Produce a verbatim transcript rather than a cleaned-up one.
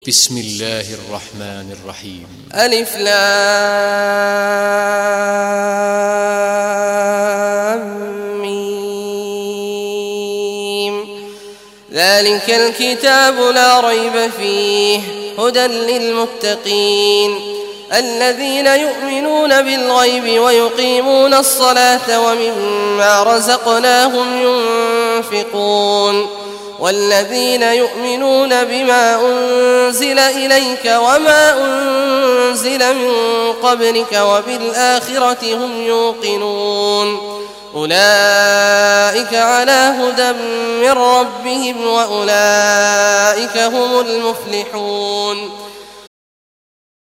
بسم الله الرحمن الرحيم. ألف لام ميم. ذلك الكتاب لا ريب فيه هدى للمتقين الذين يؤمنون بالغيب ويقيمون الصلاة ومما رزقناهم ينفقون والذين يؤمنون بما أنزل إليك وما أنزل من قبلك وبالآخرة هم يوقنون أولئك على هدى من ربهم وأولئك هم المفلحون.